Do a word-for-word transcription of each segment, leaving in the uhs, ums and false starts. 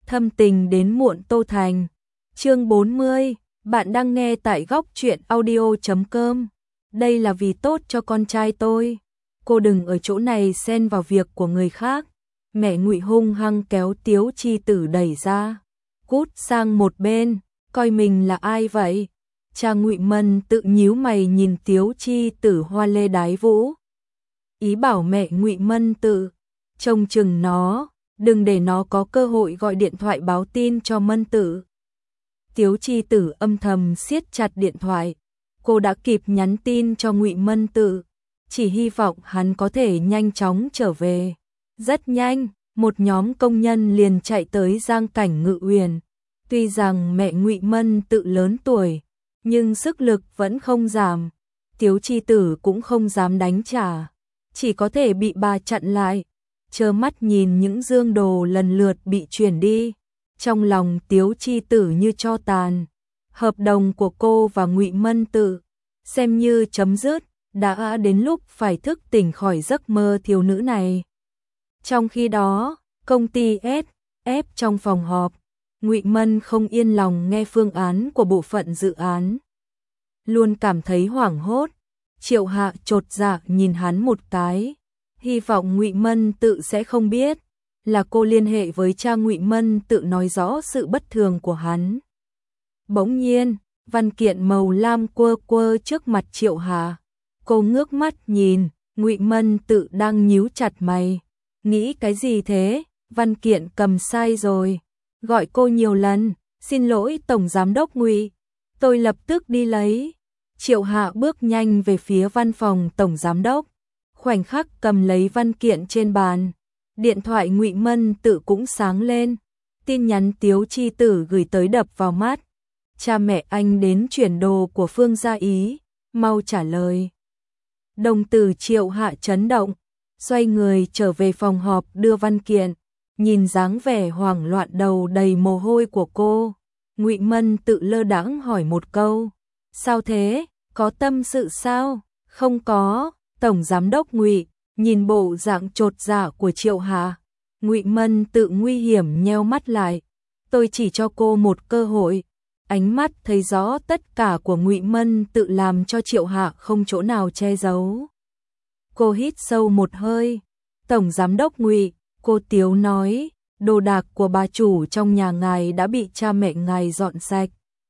Thâm tình đến muộn Tô Thành. Chương bốn mươi, bạn đang nghe tại góc truyện audio chấm com. Đây là vì tốt cho con trai tôi. Cô đừng ở chỗ này xen vào việc của người khác. Mẹ Ngụy hung hăng kéo Tiếu Chi Tử đẩy ra. Cút sang một bên, coi mình là ai vậy? Cha Ngụy Mân tự nhíu mày nhìn Tiếu Chi Tử hoa lê đái vũ. Ý bảo mẹ Ngụy Mân Tự trông chừng nó, đừng để nó có cơ hội gọi điện thoại báo tin cho Mân Tự. Tiếu Chi Tử âm thầm siết chặt điện thoại. Cô đã kịp nhắn tin cho Ngụy Mân Tự, chỉ hy vọng hắn có thể nhanh chóng trở về. Rất nhanh, một nhóm công nhân liền chạy tới Giang Cảnh Ngự Uyển. Tuy rằng mẹ Ngụy Mân Tự lớn tuổi, nhưng sức lực vẫn không giảm. Tiếu Chi Tử cũng không dám đánh trả, chỉ có thể bị bà chặn lại, trơ mắt nhìn những dương đồ lần lượt bị chuyển đi. Trong lòng Tiếu Chi Tử như tro tàn. Hợp đồng của cô và Ngụy Mân Tự xem như chấm dứt, đã đến lúc phải thức tỉnh khỏi giấc mơ thiếu nữ này. Trong khi đó, công ty ét ép trong phòng họp, Ngụy Mân không yên lòng nghe phương án của bộ phận dự án. Luôn cảm thấy hoảng hốt. Triệu Hạ chột dạ nhìn hắn một cái, hy vọng Ngụy Mân Tự sẽ không biết là cô liên hệ với cha Ngụy Mân Tự nói rõ sự bất thường của hắn. Bỗng nhiên, văn kiện màu lam quơ quơ trước mặt Triệu Hạ. Cô ngước mắt nhìn, Ngụy Mân Tự đang nhíu chặt mày. Nghĩ cái gì thế? Văn kiện cầm sai rồi. Gọi cô nhiều lần. Xin lỗi Tổng Giám đốc Ngụy. Tôi lập tức đi lấy. Triệu Hạ bước nhanh về phía văn phòng Tổng Giám đốc. Khoảnh khắc cầm lấy văn kiện trên bàn. Điện thoại Ngụy Mân Tự cũng sáng lên. Tin nhắn Tiếu Chi Tử gửi tới đập vào mắt. Cha mẹ anh đến chuyển đồ của Phương Gia Ý. Mau trả lời. Đồng tử Triệu Hạ chấn động. Xoay người trở về phòng họp đưa văn kiện. Nhìn dáng vẻ hoảng loạn đầu đầy mồ hôi của cô, Ngụy Mân Tự lơ đãng hỏi một câu. Sao thế? Có tâm sự sao? Không có. Tổng Giám đốc Ngụy nhìn bộ dạng chột dạ của Triệu Hạ. Ngụy Mân Tự nguy hiểm nheo mắt lại. Tôi chỉ cho cô một cơ hội. Ánh mắt thấy rõ tất cả của Ngụy Mân Tự làm cho Triệu Hạ không chỗ nào che giấu. Cô hít sâu một hơi. Tổng Giám đốc Ngụy, cô Tiếu nói, đồ đạc của bà chủ trong nhà ngài đã bị cha mẹ ngài dọn sạch.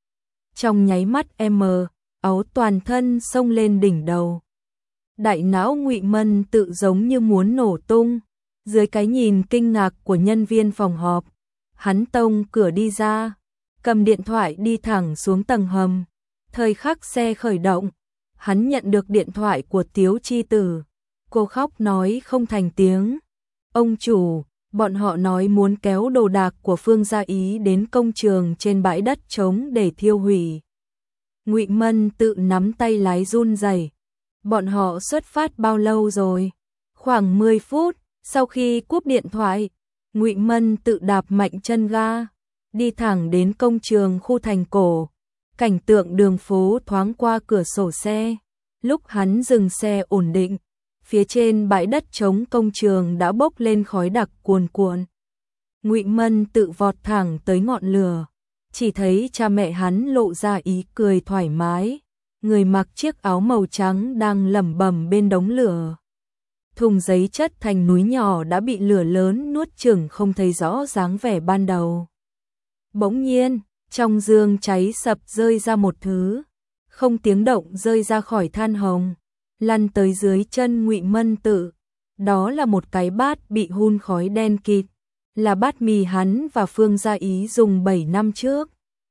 Trong nháy mắt em áo toàn thân xông lên đỉnh đầu. Đại não Ngụy Mân Tự giống như muốn nổ tung. Dưới cái nhìn kinh ngạc của nhân viên phòng họp, hắn tông cửa đi ra, cầm điện thoại đi thẳng xuống tầng hầm. Thời khắc xe khởi động, hắn nhận được điện thoại của Tiếu Chi Tử. Cô khóc nói không thành tiếng. Ông chủ, bọn họ nói muốn kéo đồ đạc của Phương Gia Ý đến công trường trên bãi đất trống để thiêu hủy. Ngụy Mân Tự nắm tay lái run rẩy. Bọn họ xuất phát bao lâu rồi? Khoảng mười phút, sau khi cúp điện thoại, Ngụy Mân Tự đạp mạnh chân ga, đi thẳng đến công trường khu thành cổ. Cảnh tượng đường phố thoáng qua cửa sổ xe. Lúc hắn dừng xe ổn định, phía trên bãi đất trống công trường đã bốc lên khói đặc cuồn cuộn. Ngụy Mân Tự vọt thẳng tới ngọn lửa, chỉ thấy cha mẹ hắn lộ ra ý cười thoải mái, người mặc chiếc áo màu trắng đang lẩm bẩm bên đống lửa. Thùng giấy chất thành núi nhỏ đã bị lửa lớn nuốt chửng không thấy rõ dáng vẻ ban đầu. Bỗng nhiên, trong giường cháy sập rơi ra một thứ, không tiếng động rơi ra khỏi than hồng, lăn tới dưới chân Ngụy Mân Tự. Đó là một cái bát bị hun khói đen kịt, là bát mì hắn và Phương Gia Ý dùng bảy năm trước.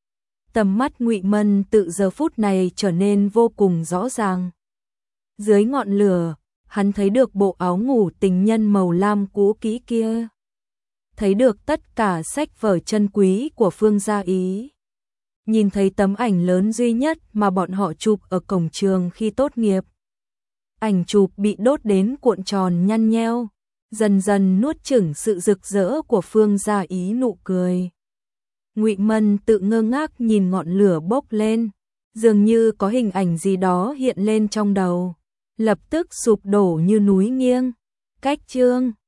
Tầm mắt Ngụy Mân Tự giờ phút này trở nên vô cùng rõ ràng. Dưới ngọn lửa, hắn thấy được bộ áo ngủ tình nhân màu lam cũ kỹ kia. Thấy được tất cả sách vở chân quý của Phương Gia Ý. Nhìn thấy tấm ảnh lớn duy nhất mà bọn họ chụp ở cổng trường khi tốt nghiệp. Ảnh chụp bị đốt đến cuộn tròn nhăn nheo, dần dần nuốt chửng sự rực rỡ của Phương Gia Ý nụ cười. Ngụy Mân Tự ngơ ngác nhìn ngọn lửa bốc lên, dường như có hình ảnh gì đó hiện lên trong đầu, lập tức sụp đổ như núi nghiêng. Cách chương